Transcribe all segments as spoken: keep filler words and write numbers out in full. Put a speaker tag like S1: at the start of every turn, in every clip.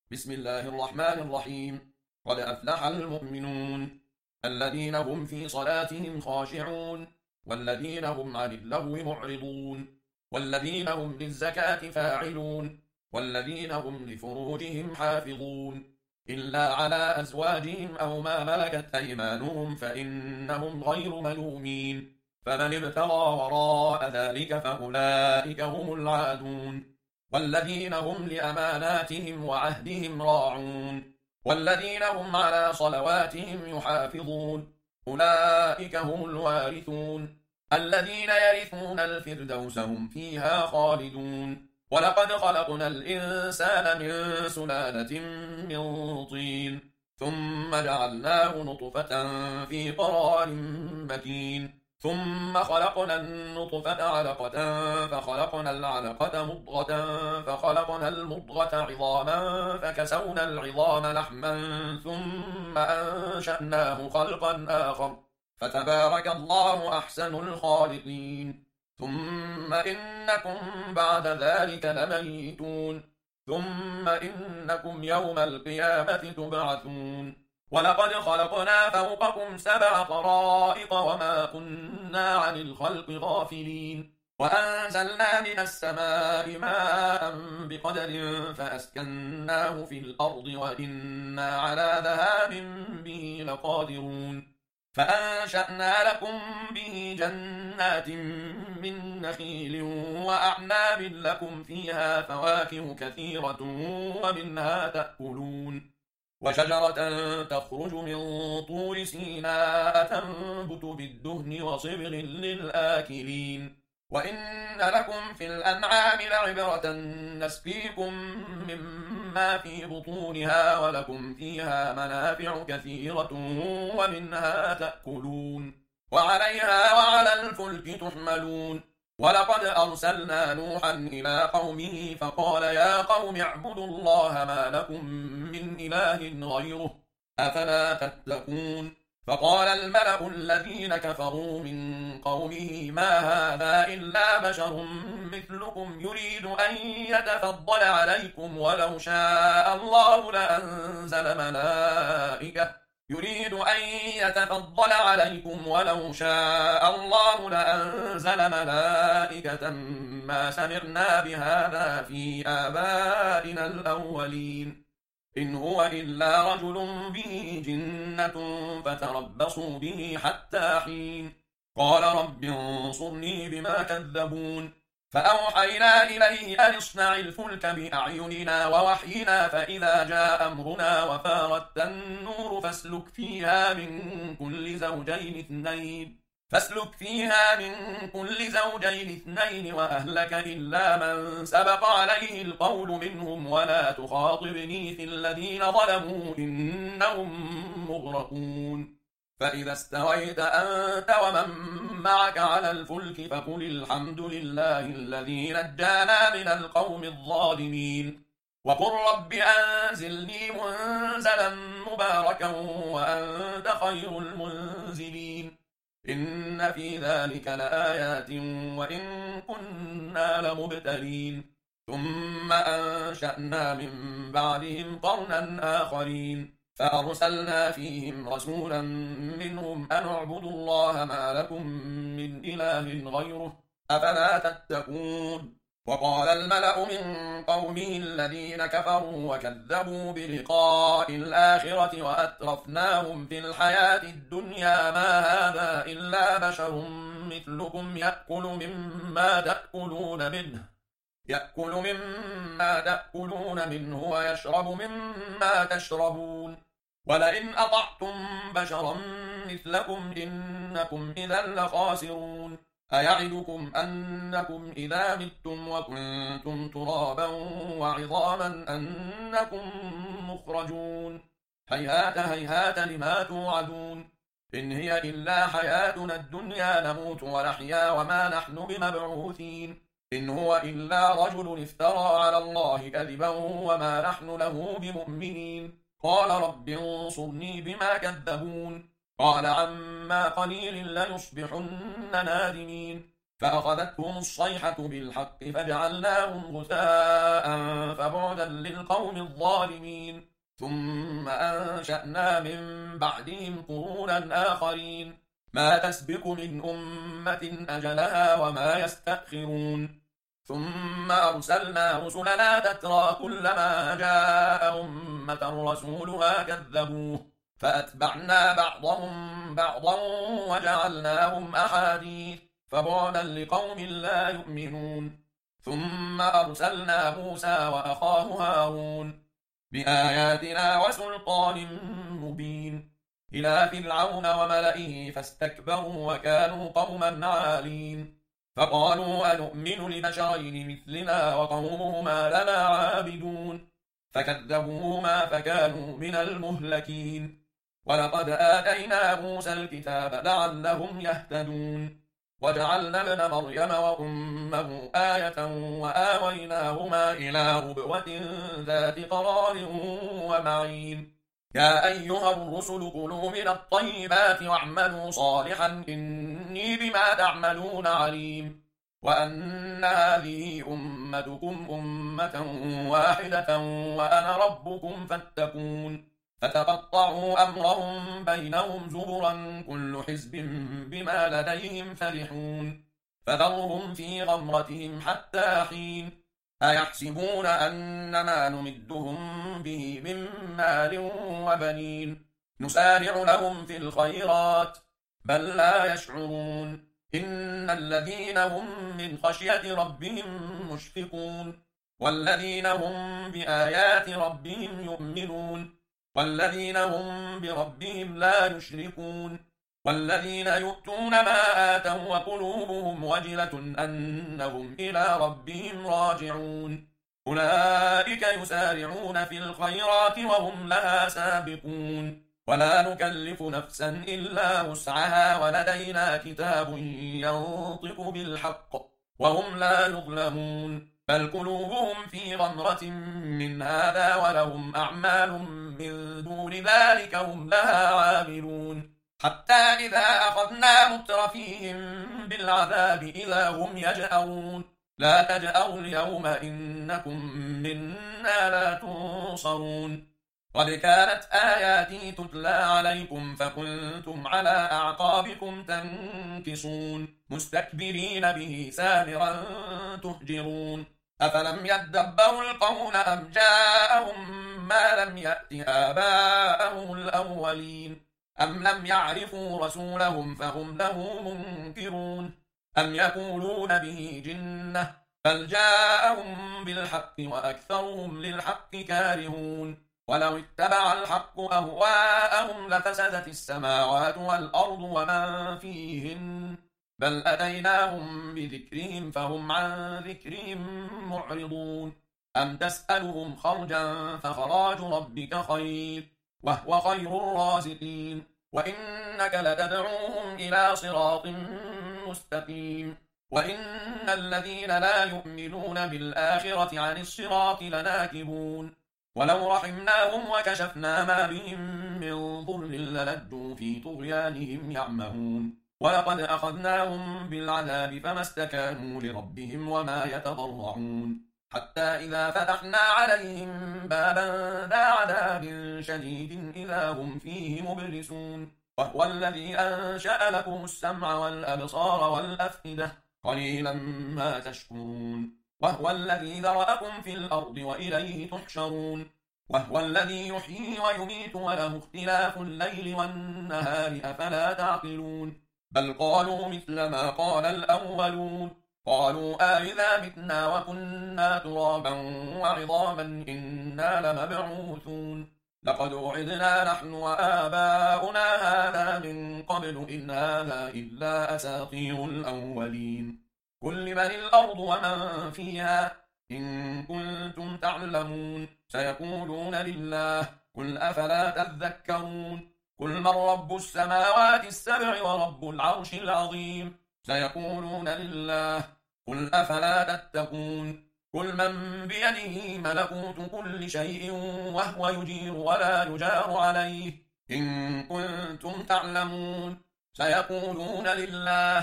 S1: بسم الله الرحمن الرحيم. قد أفلح المؤمنون الذين هم في صلاتهم خاشعون والذين هم عن اللغو معرضون والذين هم للزكاة فاعلون والذين هم لفروجهم حافظون إلا على أزواجهم أو ما ملكت أيمانهم فإنهم غير ملومين، فمن ابتغى وراء ذلك فأولئك هم العادون. والذين هم لأماناتهم وعهدهم راعون والذين هم على صلواتهم يحافظون أولئك هم الوارثون الذين يرثون الفردوس هم فيها خالدون. ولقد خلقنا الإنسان من سلالة من طين ثم جعلناه نطفة في قرار مكين ثم خلقنا النطفة علقة فخلقنا العلقة مضغة فخلقنا المضغة عظاما فكسونا العظام لحما ثم أنشأناه خلقا آخر فتبارك الله أحسن الخالقين. ثم إنكم بعد ذلك لميتون ثم إنكم يوم القيامة تبعثون. ولقد خلقنا فوقكم سبع طرائق وما كنا عن الخلق غافلين وأنزلنا من السماء ماء بقدر فأسكناه في الأرض وإنا على ذهاب به لقادرون. فأنشأنا لكم به جنات من نخيل وأعناب لكم فيها فواكه كثيرة ومنها تأكلون وشجرة تخرج من طور سيناء تنبت بالدهن وصبغ للآكلين. وإن لكم في الأنعام لعبرة نسقيكم مما في بطونها ولكم فيها منافع كثيرة ومنها تأكلون وعليها وعلى الفلك تحملون. ولقد أرسلنا نوحا إلى قومه فقال يا قوم اعبدوا الله ما لكم من إله غيره أفلا تتقون. فقال الملأ الذين كفروا من قومه ما هذا إلا بشر مثلكم يريد أن يتفضل عليكم ولو شاء الله لأنزل ملائكة يريد أن يتفضل عليكم ولو شاء الله لأنزل ملائكة ما سمعنا بهذا في آبائنا الأولين إن هو إلا رجل به جنة فتربصوا به حتى حين. قال رب انصرني بما كذبون. فأوحينا إليه أن اصنع الفلك بأعيننا ووحينا فإذا جاء أمرنا وفارت النور فاسلك فيها من كل زوجين اثنين فاسلك فيها من كل زوجين اثنين وأهلك إلا من سبق عليه القول منهم ولا تخاطبني في الذين ظلموا إنهم مغرقون. فإذا استويت أنت ومن معك على الفلك فقل الحمد لله الذي نجانا من القوم الظالمين وقل رب أنزلني منزلا مباركا وأنت خير المنزلين. إن في ذلك لآيات وإن كنا لمبتلين. ثم أنشأنا من بعدهم قرنا آخرين فأرسلنا فيهم رسولا منهم أن اعبدوا الله ما لكم من إله غيره أفلا تتقون. وقال الملأ من قومه الذين كفروا وكذبوا بلقاء الآخرة وأترفناهم في الحياة الدنيا ما هذا إلا بشر مثلكم يأكل مما تأكلون منه يأكل مما تأكلون منه ويشرب مما تشربون ولئن أطعتم بشرا مثلكم إنكم إذا لخاسرون. أيعدكم أنكم إذا متم وكنتم ترابا وعظاما أنكم مخرجون هيهات هيهات لما توعدون إن هي إلا حياتنا الدنيا نموت ونحيا وما نحن بمبعوثين إن هو إلا رجل افترى على الله كذبا وما نحن له بمؤمنين. قال رب انصرني بما كذبون. قال عما قليل ليصبحن نادمين فأخذتهم الصيحة بالحق فجعلناهم غثاء فبعدا للقوم الظالمين ثم أنشأنا من بعدهم قرونا آخرين ما تسبق من أمة أجلها وما يستأخرون ثم أرسلنا رسلنا تترى كلما جاء أمة رسولها كذبوه فأتبعنا بعضهم بعضا وجعلناهم أحاديث فبعدا لقوم لا يؤمنون ثم أرسلنا موسى وأخاه هارون بآياتنا وسلطان مبين إلى فرعون وملئه فاستكبروا وكانوا قوما عالين فقالوا أنؤمن لبشرين مثلنا وقومهما لنا عابدون فكذبوهما فكانوا من المهلكين ولقد آتينا موسى الكتاب لعلهم يهتدون وجعلنا ابن مريم وأمه آية وآويناهما إلى ربوة ذات قرار ومعين يا أيها الرسل كلوا من الطيبات واعملوا صالحا إني بما تعملون عليم وأن هذه أمتكم أمة واحدة وأنا ربكم فاتقون فتقطعوا أمرهم بينهم زبرا كل حزب بما لديهم فرحون فذرهم في غمرتهم حتى حين أيحسبون أنما نمدهم به من مال وبنين نسارع لهم في الخيرات بل لا يشعرون إن الذين هم من خشية ربهم مشفقون والذين هم بآيات ربهم يؤمنون والذين هم بربهم لا يشركون والذين يؤتون ما آتوا وقلوبهم وجلة أنهم إلى ربهم راجعون أولئك يسارعون في الخيرات وهم لها سابقون ولا نكلف نفسا إلا وسعها ولدينا كتاب ينطق بالحق وهم لا يظلمون بل قلوبهم في غمرة من هذا ولهم أعمال من دون ذلك هم لها عاملون حتى إذا أخذنا مترفيهم بالعذاب إذا هم يجأرون لا تجأروا اليوم إنكم منا لا تنصرون قد كانت آياتي تتلى عليكم فكنتم على أعقابكم تنكصون مستكبرين به سامرا تهجرون أفلم يدبروا القول أم جاءهم ما لم يأت آباءهم الأولين أم لم يعرفوا رسولهم فهم له منكرون أم يقولون به جنة بل جاءهم بالحق وأكثرهم للحق كارهون ولو اتبع الحق أهواءهم لفسدت السماوات والأرض ومن فيهن بل أتيناهم بذكرهم فهم عن ذكرهم معرضون أم تسألهم خرجا فخراج ربك خير وهو خير الرازقين وإنك لتدعوهم إلى صراط مستقيم وإن الذين لا يؤمنون بالآخرة عن الصراط لناكبون ولو رحمناهم وكشفنا ما بهم من ضر للجوا في طغيانهم يعمهون ولقد أخذناهم بالعذاب فما استكانوا لربهم وما يتضرعون حتى إذا فتحنا عليهم بابا ذا عذاب شديد إذا هم فيه مبلسون وهو الذي أنشأ لكم السمع والأبصار والأفئدة قليلا ما تشكرون وهو الذي ذرأكم في الأرض وإليه تحشرون وهو الذي يحيي ويميت وله اختلاف الليل والنهار أفلا تعقلون بل قالوا مثل ما قال الأولون قالوا آئذا متنا وكنا ترابا وعظاما إنا لمبعوثون لقد وعدنا نحن وآباؤنا هذا من قبل إن هذا إلا أساطير الأولين قل لمن الأرض ومن فيها إن كنتم تعلمون سيقولون لله قل أفلا تذكرون قل من رب السماوات السبع ورب العرش العظيم سيقولون لله قل أفلا تتقون قل من بيده ملكوت كل شيء وهو يجير ولا يجار عليه إن كنتم تعلمون سيقولون لله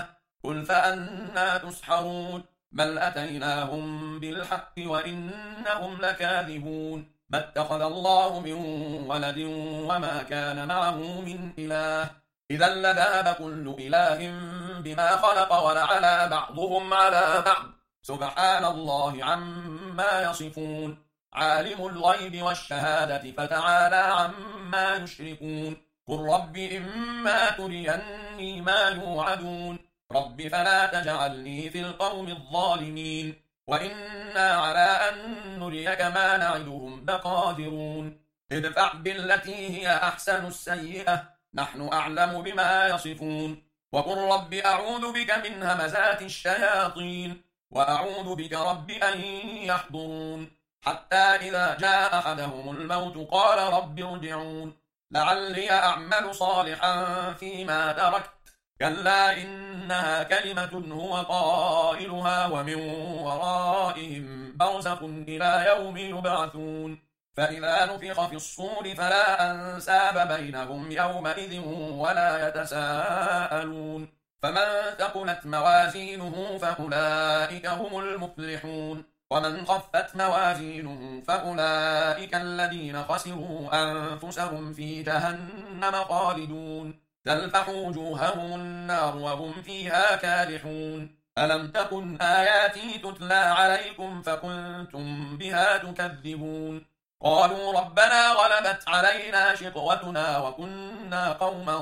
S1: قل فأنى تسحرون بل أتيناهم بالحق وإنهم لكاذبون ما اتخذ الله من ولد وما كان معه من إله إذا لذهب كل إله بما خلق ولعلى بعضهم على بعض سبحان الله عما يصفون عالم الغيب والشهادة فتعالى عما يشركون قل رب إما تريني ما يوعدون رب فلا تجعلني في القوم الظالمين وإنا على أن نريك ما نعدهم لقادرون ادفع بالتي هي أحسن السيئة نحن أعلم بما يصفون وقل رب أعوذ بك من همزات الشياطين وأعوذ بك رب أن يحضرون حتى إذا جاء أحدهم الموت قال رب ارجعون لعلي أعمل صالحا فيما تركت كلا إنها كلمة هو قائلها ومن ورائهم برزخ إلى يوم يبعثون فإذا نفخ في الصور فلا أنساب بينهم يومئذ ولا يتساءلون فمن ثقلت موازينه فأولئك هم المفلحون ومن خفت موازينه فأولئك الذين خسروا أنفسهم في جهنم خالدون تلفح وجوههم النار وهم فيها كالحون ألم تكن آياتي تتلى عليكم فكنتم بها تكذبون قالوا ربنا غلبت علينا شقوتنا وكنا قوما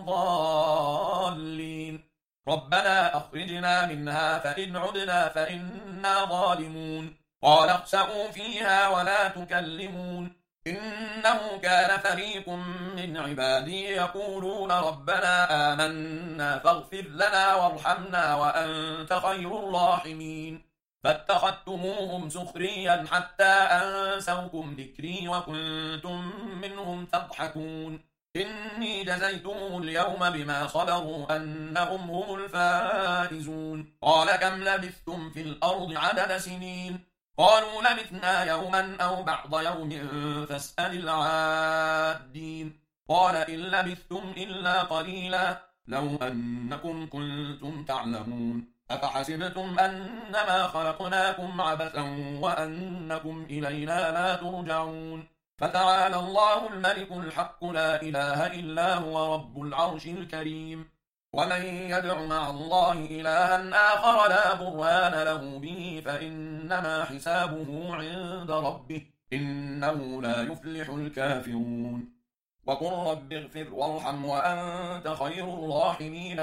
S1: ضالين ربنا أخرجنا منها فإن عدنا فإنا ظالمون قال اخسئوا فيها ولا تكلمون إنه كان فريق من عبادي يقولون ربنا آمنا فاغفر لنا وارحمنا وأنت خير الراحمين فاتخذتموهم سخريا حتى أنسوكم ذكري وكنتم منهم تضحكون إني جزيتهم اليوم بما صبروا أنهم هم الفائزون قال كم لبثتم في الأرض عدد سنين قالوا لبثنا يوما أو بعض يوم فاسأل العادين قال إن لبثتم إلا قليلا لو أنكم كنتم تعلمون أفحسبتم أنما خلقناكم عبثا وأنكم إلينا لا ترجعون فتعالى الله الملك الحق لا إله إلا هو رب العرش الكريم ومن يدع مع الله إلها آخر لا برهان له به فإنما حسابه عند ربه إنه لا يفلح الكافرون وقل رب اغفر وارحم وأنت خير الراحمين